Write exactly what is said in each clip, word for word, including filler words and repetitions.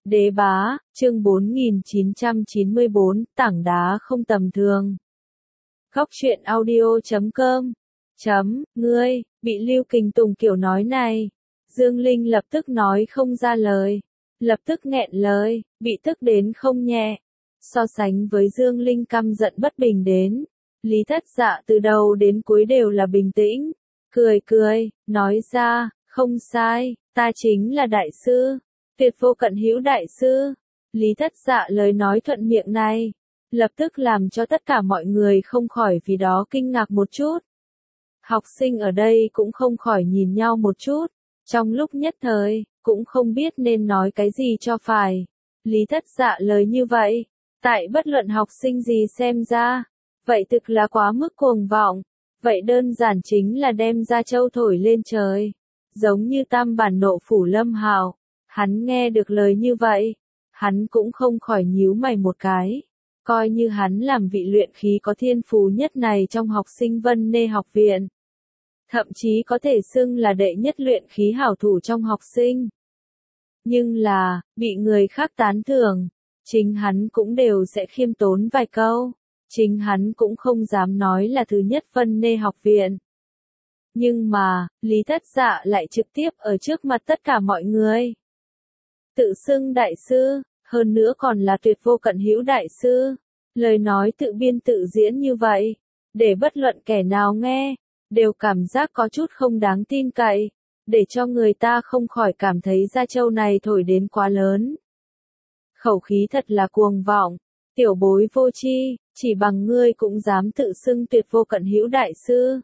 Đế bá, chương bốn nghìn chín trăm chín mươi bốn, tảng đá không tầm thường. Góc truyện audio chấm com. Chấm, ngươi, bị Lưu Kình Tùng kiểu nói này. Dương Linh lập tức nói không ra lời. Lập tức nghẹn lời, bị tức đến không nhẹ. So sánh với Dương Linh căm giận bất bình đến. Lý Thất Dạ từ đầu đến cuối đều là bình tĩnh. Cười cười, nói ra, không sai, ta chính là đại sư. Tuyệt vô cận hữu đại sư. Lý Thất Dạ lời nói thuận miệng này, lập tức làm cho tất cả mọi người không khỏi vì đó kinh ngạc một chút. Học sinh ở đây cũng không khỏi nhìn nhau một chút, trong lúc nhất thời, cũng không biết nên nói cái gì cho phải. Lý Thất Dạ lời như vậy, tại bất luận học sinh gì xem ra, vậy thực là quá mức cuồng vọng, vậy đơn giản chính là đem ra châu thổi lên trời, giống như tam bản nộ phủ Lâm Hạo. Hắn nghe được lời như vậy, hắn cũng không khỏi nhíu mày một cái. Coi như hắn làm vị luyện khí có thiên phú nhất này trong học sinh Vân Nê học viện. Thậm chí có thể xưng là đệ nhất luyện khí hảo thủ trong học sinh. Nhưng là, bị người khác tán thưởng, chính hắn cũng đều sẽ khiêm tốn vài câu. Chính hắn cũng không dám nói là thứ nhất Vân Nê học viện. Nhưng mà, Lý Thất Dạ lại trực tiếp ở trước mặt tất cả mọi người. Tự xưng đại sư, hơn nữa còn là tuyệt vô cận hữu đại sư. Lời nói tự biên tự diễn như vậy, để bất luận kẻ nào nghe, đều cảm giác có chút không đáng tin cậy, để cho người ta không khỏi cảm thấy gia châu này thổi đến quá lớn. Khẩu khí thật là cuồng vọng, tiểu bối vô tri, chỉ bằng ngươi cũng dám tự xưng tuyệt vô cận hữu đại sư.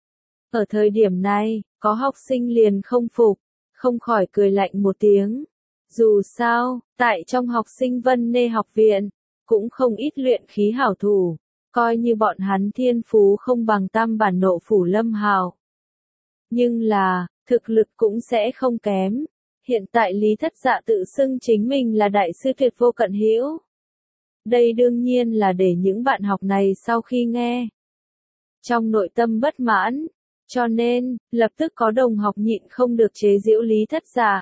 Ở thời điểm này, có học sinh liền không phục, không khỏi cười lạnh một tiếng. Dù sao, tại trong học sinh Vân Nê học viện, cũng không ít luyện khí hảo thủ, coi như bọn hắn thiên phú không bằng tam bản nộ phủ Lâm Hạo. Nhưng là, thực lực cũng sẽ không kém. Hiện tại Lý Thất Dạ tự xưng chính mình là đại sư tuyệt vô cận hữu. Đây đương nhiên là để những bạn học này sau khi nghe, trong nội tâm bất mãn, cho nên, lập tức có đồng học nhịn không được chế giễu Lý Thất Dạ.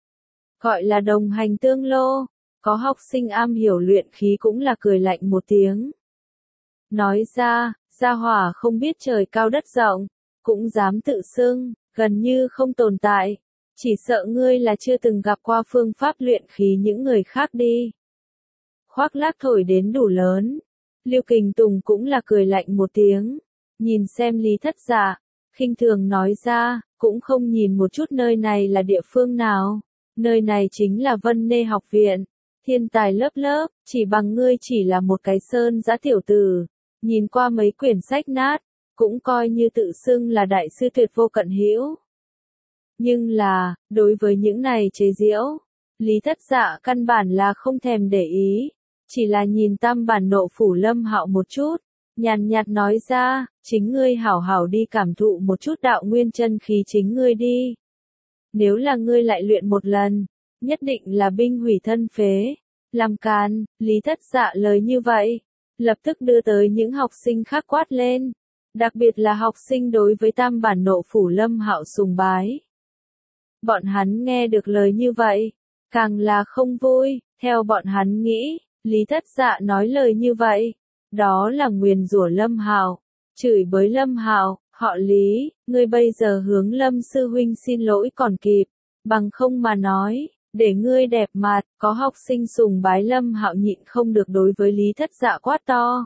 Gọi là đồng hành tương lô, có học sinh am hiểu luyện khí cũng là cười lạnh một tiếng. Nói ra, gia hỏa không biết trời cao đất rộng, cũng dám tự xưng, gần như không tồn tại. Chỉ sợ ngươi là chưa từng gặp qua phương pháp luyện khí những người khác đi. Khoác lác thổi đến đủ lớn. Lưu Kình Tùng cũng là cười lạnh một tiếng. Nhìn xem Lý Thất Dạ, khinh thường nói ra, cũng không nhìn một chút nơi này là địa phương nào. Nơi này chính là Vân Nê học viện, thiên tài lớp lớp, chỉ bằng ngươi chỉ là một cái sơn giã tiểu tử, nhìn qua mấy quyển sách nát, cũng coi như tự xưng là đại sư tuyệt vô cận hữu. Nhưng là, đối với những này chế giễu, Lý Thất Dạ căn bản là không thèm để ý, chỉ là nhìn tam bản nộ phủ Lâm Hạo một chút, nhàn nhạt nói ra, chính ngươi hảo hảo đi cảm thụ một chút đạo nguyên chân khí chính ngươi đi. Nếu là ngươi lại luyện một lần, nhất định là binh hủy thân phế. Làm càn, Lý Thất Dạ lời như vậy, lập tức đưa tới những học sinh khác quát lên. Đặc biệt là học sinh đối với tam bản nộ phủ Lâm Hạo sùng bái. Bọn hắn nghe được lời như vậy, càng là không vui, theo bọn hắn nghĩ, Lý Thất Dạ nói lời như vậy, đó là nguyền rủa Lâm Hạo, chửi bới Lâm Hạo. Họ Lý, ngươi bây giờ hướng Lâm sư huynh xin lỗi còn kịp, bằng không mà nói, để ngươi đẹp mặt, có học sinh sùng bái Lâm Hạo nhịn không được đối với Lý Thất Dạ quát to.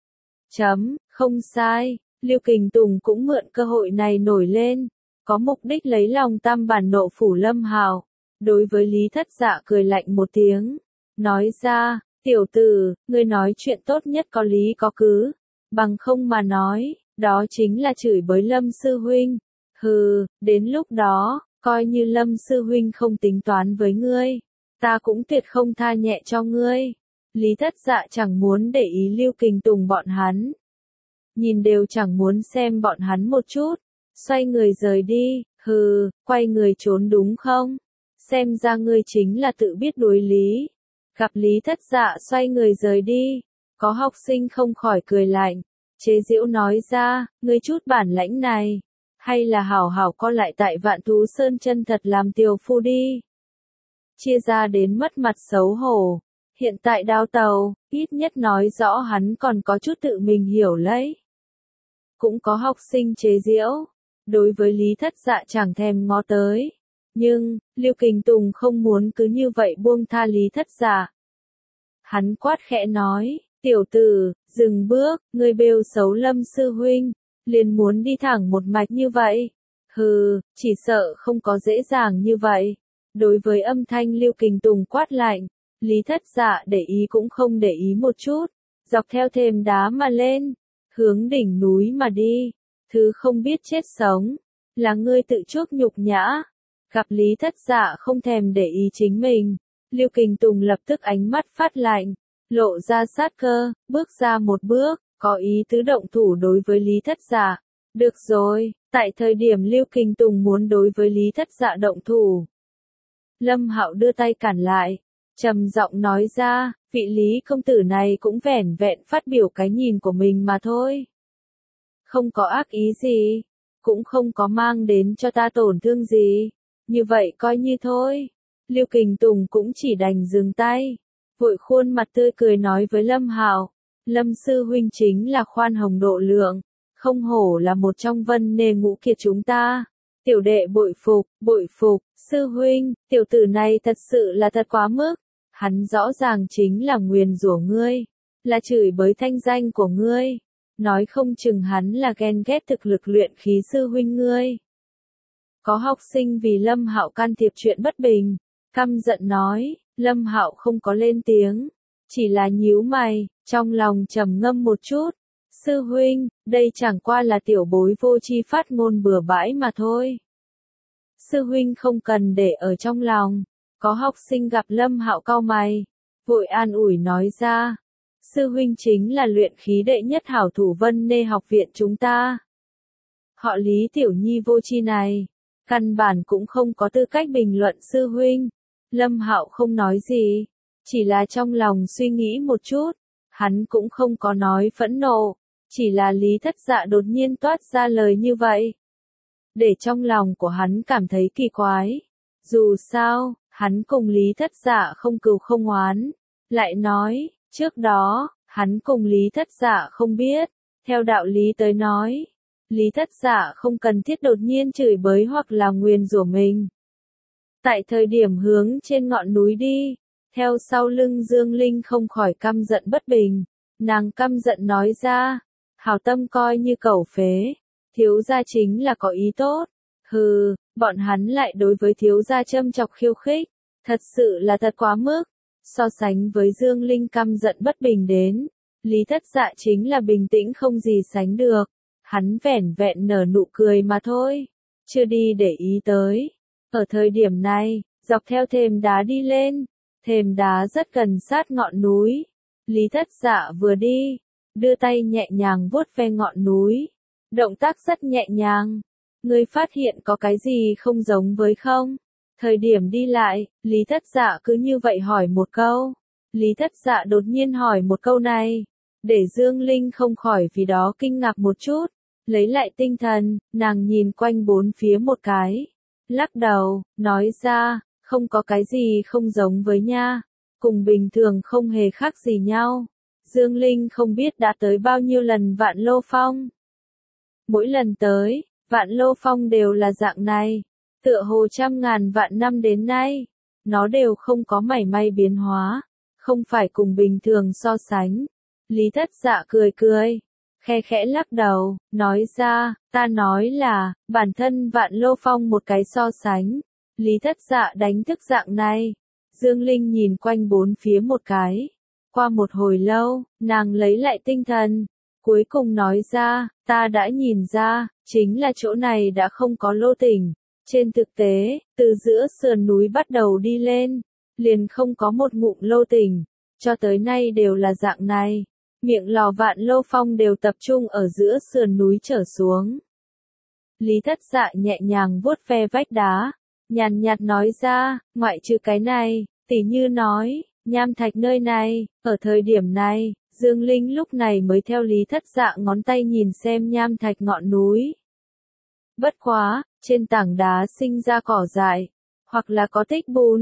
Chấm, không sai, Lưu Kình Tùng cũng mượn cơ hội này nổi lên, có mục đích lấy lòng tam bản nộ phủ Lâm Hạo, đối với Lý Thất Dạ cười lạnh một tiếng, nói ra, tiểu tử, ngươi nói chuyện tốt nhất có lý có cứ, bằng không mà nói. Đó chính là chửi bới Lâm sư huynh. Hừ, đến lúc đó, coi như Lâm sư huynh không tính toán với ngươi, ta cũng tuyệt không tha nhẹ cho ngươi. Lý Thất Dạ chẳng muốn để ý Lưu Kình Tùng bọn hắn. Nhìn đều chẳng muốn xem bọn hắn một chút. Xoay người rời đi, hừ, quay người trốn đúng không? Xem ra ngươi chính là tự biết đối lý. Gặp Lý Thất Dạ xoay người rời đi, có học sinh không khỏi cười lạnh. Chế giễu nói ra, ngươi chút bản lãnh này, hay là hảo hảo co lại tại Vạn Thú Sơn chân thật làm tiều phu đi. chia ra đến mất mặt xấu hổ. Hiện tại đao tàu, ít nhất nói rõ hắn còn có chút tự mình hiểu lấy. Cũng có học sinh chế giễu, đối với Lý Thất Dạ chẳng thèm ngó tới. Nhưng, Lưu Kình Tùng không muốn cứ như vậy buông tha Lý Thất Dạ. Hắn quát khẽ nói, tiểu tử, dừng bước, ngươi bêu xấu Lâm sư huynh, liền muốn đi thẳng một mạch như vậy. Hừ, chỉ sợ không có dễ dàng như vậy. Đối với âm thanh Lưu Kình Tùng quát lạnh, Lý Thất Dạ để ý cũng không để ý một chút, dọc theo thềm đá mà lên, hướng đỉnh núi mà đi. Thứ không biết chết sống, là ngươi tự chuốc nhục nhã. Gặp Lý Thất Dạ không thèm để ý chính mình, Lưu Kình Tùng lập tức ánh mắt phát lạnh, lộ ra sát cơ, bước ra một bước, có ý tứ động thủ đối với Lý Thất Dạ. Được rồi, tại thời điểm Lưu Kình Tùng muốn đối với Lý Thất Dạ động thủ, Lâm Hạo đưa tay cản lại, trầm giọng nói ra, vị Lý công tử này cũng vẻn vẹn phát biểu cái nhìn của mình mà thôi. Không có ác ý gì, cũng không có mang đến cho ta tổn thương gì, như vậy coi như thôi. Lưu Kình Tùng cũng chỉ đành dừng tay, vội khuôn mặt tươi cười nói với Lâm Hạo, Lâm sư huynh chính là khoan hồng độ lượng, không hổ là một trong vân nê ngũ kiệt chúng ta. Tiểu đệ bội phục, bội phục, sư huynh, tiểu tử này thật sự là thật quá mức, hắn rõ ràng chính là nguyền rủa ngươi, là chửi bới thanh danh của ngươi, nói không chừng hắn là ghen ghét thực lực luyện khí sư huynh ngươi. Có học sinh vì Lâm Hạo can thiệp chuyện bất bình, căm giận nói, Lâm Hạo không có lên tiếng, chỉ là nhíu mày, trong lòng trầm ngâm một chút. Sư huynh, đây chẳng qua là tiểu bối vô tri phát ngôn bừa bãi mà thôi. Sư huynh không cần để ở trong lòng. Có học sinh gặp Lâm Hạo cau mày, vội an ủi nói ra. Sư huynh chính là luyện khí đệ nhất hảo thủ Vân Nê học viện chúng ta. Họ Lý tiểu nhi vô tri này, căn bản cũng không có tư cách bình luận sư huynh. Lâm Hạo không nói gì, chỉ là trong lòng suy nghĩ một chút, hắn cũng không có nói phẫn nộ. Chỉ là Lý Thất Dạ đột nhiên toát ra lời như vậy, để trong lòng của hắn cảm thấy kỳ quái. Dù sao, hắn cùng Lý Thất Dạ không cừu không oán. Lại nói, trước đó, hắn cùng Lý Thất Dạ không biết. Theo đạo lý tới nói, Lý Thất Dạ không cần thiết đột nhiên chửi bới hoặc là nguyền rủa mình. Tại thời điểm hướng trên ngọn núi đi, theo sau lưng Dương Linh không khỏi căm giận bất bình. Nàng căm giận nói ra, hảo tâm coi như cẩu phế, thiếu gia chính là có ý tốt. Hừ, bọn hắn lại đối với thiếu gia châm chọc khiêu khích, thật sự là thật quá mức. So sánh với Dương Linh căm giận bất bình đến, Lý Thất Dạ chính là bình tĩnh không gì sánh được. Hắn vẻn vẹn nở nụ cười mà thôi, chưa đi để ý tới. Ở thời điểm này, dọc theo thềm đá đi lên, thềm đá rất gần sát ngọn núi. Lý Thất Dạ vừa đi, đưa tay nhẹ nhàng vuốt ve ngọn núi, động tác rất nhẹ nhàng. Ngươi phát hiện có cái gì không giống với không? Thời điểm đi lại, Lý Thất Dạ cứ như vậy hỏi một câu. Lý Thất Dạ đột nhiên hỏi một câu này, để Dương Linh không khỏi vì đó kinh ngạc một chút. Lấy lại tinh thần, nàng nhìn quanh bốn phía một cái, lắc đầu, nói ra, không có cái gì không giống với nha, cùng bình thường không hề khác gì nhau. Dương Linh không biết đã tới bao nhiêu lần Vạn Lô Phong. Mỗi lần tới, Vạn Lô Phong đều là dạng này, tựa hồ trăm ngàn vạn năm đến nay, nó đều không có mảy may biến hóa, không phải cùng bình thường so sánh. Lý Thất Dạ cười cười, khe khẽ lắc đầu, nói ra, ta nói là, bản thân Vạn Lô Phong một cái so sánh. Lý Thất Dạ đánh thức dạng này. Dương Linh nhìn quanh bốn phía một cái. Qua một hồi lâu, nàng lấy lại tinh thần, cuối cùng nói ra, ta đã nhìn ra, chính là chỗ này đã không có lô tỉnh. Trên thực tế, từ giữa sườn núi bắt đầu đi lên, liền không có một ngụm lô tỉnh, cho tới nay đều là dạng này. Miệng lò Vạn Lô Phong đều tập trung ở giữa sườn núi trở xuống. Lý Thất Dạ nhẹ nhàng vuốt ve vách đá, nhàn nhạt nói ra, ngoại trừ cái này, tỉ như nói, nham thạch nơi này, ở thời điểm này, Dương Linh lúc này mới theo Lý Thất Dạ ngón tay nhìn xem nham thạch ngọn núi. Bất quá, trên tảng đá sinh ra cỏ dại, hoặc là có tích bùn,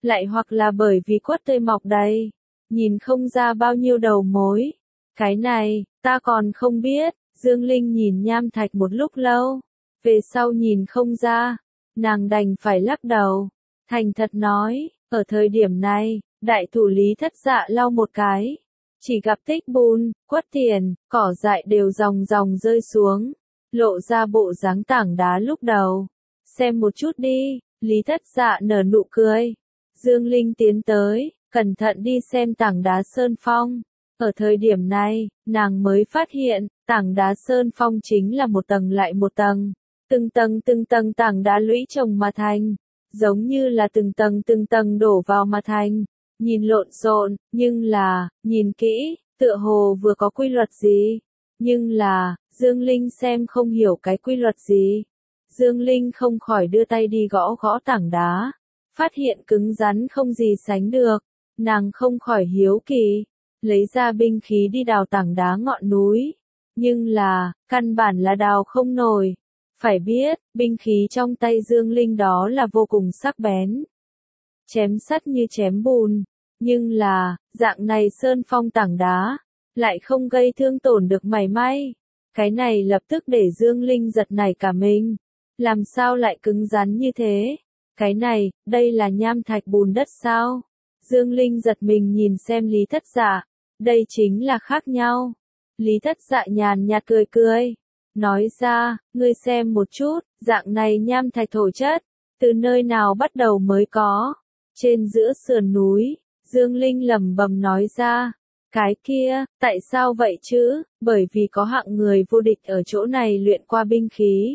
lại hoặc là bởi vì quất tươi mọc đầy, nhìn không ra bao nhiêu đầu mối. Cái này, ta còn không biết. Dương Linh nhìn nham thạch một lúc lâu, về sau nhìn không ra, nàng đành phải lắc đầu, thành thật nói, ở thời điểm này, đại thủ Lý Thất Dạ lau một cái, chỉ gặp tích bùn, quất tiền, cỏ dại đều dòng dòng rơi xuống, lộ ra bộ dáng tảng đá lúc đầu. Xem một chút đi, Lý Thất Dạ nở nụ cười. Dương Linh tiến tới, cẩn thận đi xem tảng đá sơn phong. Ở thời điểm này, nàng mới phát hiện, tảng đá sơn phong chính là một tầng lại một tầng, từng tầng từng tầng tảng đá lũy chồng mà thành, giống như là từng tầng từng tầng đổ vào mà thành, nhìn lộn xộn, nhưng là, nhìn kỹ, tựa hồ vừa có quy luật gì, nhưng là, Dương Linh xem không hiểu cái quy luật gì. Dương Linh không khỏi đưa tay đi gõ gõ tảng đá, phát hiện cứng rắn không gì sánh được, nàng không khỏi hiếu kỳ, lấy ra binh khí đi đào tảng đá ngọn núi, nhưng là, căn bản là đào không nổi. Phải biết, binh khí trong tay Dương Linh đó là vô cùng sắc bén, chém sắt như chém bùn, nhưng là, dạng này sơn phong tảng đá, lại không gây thương tổn được mảy may. Cái này lập tức để Dương Linh giật nảy cả mình, làm sao lại cứng rắn như thế? Cái này, đây là nham thạch bùn đất sao? Dương Linh giật mình nhìn xem Lý Thất Dạ, đây chính là khác nhau. Lý Thất Dạ nhàn nhạt cười cười, nói ra, ngươi xem một chút, dạng này nham thạch thổ chất, từ nơi nào bắt đầu mới có? Trên giữa sườn núi, Dương Linh lẩm bẩm nói ra, cái kia, tại sao vậy chứ? Bởi vì có hạng người vô địch ở chỗ này luyện qua binh khí.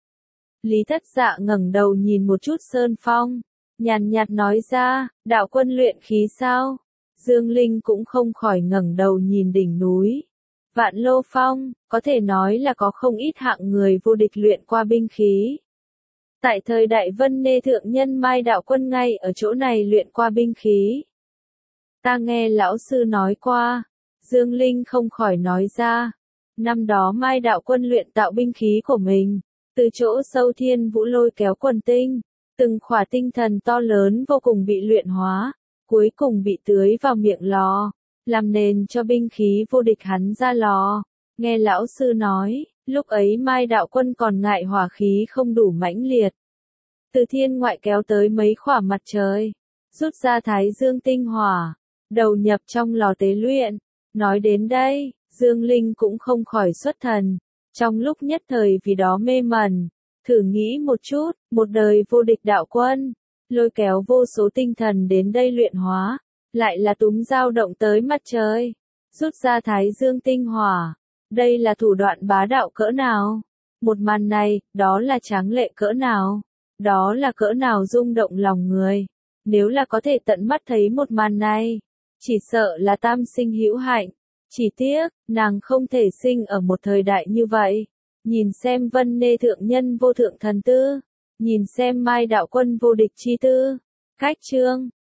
Lý Thất Dạ ngẩng đầu nhìn một chút sơn phong, nhàn nhạt nói ra, đạo quân luyện khí sao? Dương Linh cũng không khỏi ngẩng đầu nhìn đỉnh núi. Vạn Lô Phong, có thể nói là có không ít hạng người vô địch luyện qua binh khí. Tại thời đại Vân Nê thượng nhân Mai đạo quân ngay ở chỗ này luyện qua binh khí. Ta nghe lão sư nói qua, Dương Linh không khỏi nói ra. Năm đó Mai đạo quân luyện tạo binh khí của mình, từ chỗ sâu thiên vũ lôi kéo quần tinh, từng khỏa tinh thần to lớn vô cùng bị luyện hóa, cuối cùng bị tưới vào miệng lò, làm nền cho binh khí vô địch hắn ra lò. Nghe lão sư nói, lúc ấy Mai đạo quân còn ngại hỏa khí không đủ mãnh liệt. Từ thiên ngoại kéo tới mấy khỏa mặt trời, rút ra thái dương tinh hỏa, đầu nhập trong lò tế luyện. Nói đến đây, Dương Linh cũng không khỏi xuất thần, trong lúc nhất thời vì đó mê mẩn. Thử nghĩ một chút, một đời vô địch đạo quân, lôi kéo vô số tinh thần đến đây luyện hóa, lại là túng dao động tới mặt trời, rút ra thái dương tinh hỏa. Đây là thủ đoạn bá đạo cỡ nào? Một màn này, đó là tráng lệ cỡ nào? Đó là cỡ nào rung động lòng người? Nếu là có thể tận mắt thấy một màn này, chỉ sợ là tam sinh hữu hạnh. Chỉ tiếc, nàng không thể sinh ở một thời đại như vậy. Nhìn xem Vân Nê thượng nhân vô thượng thần tư, nhìn xem Mai đạo quân vô địch chi tư. Cách chương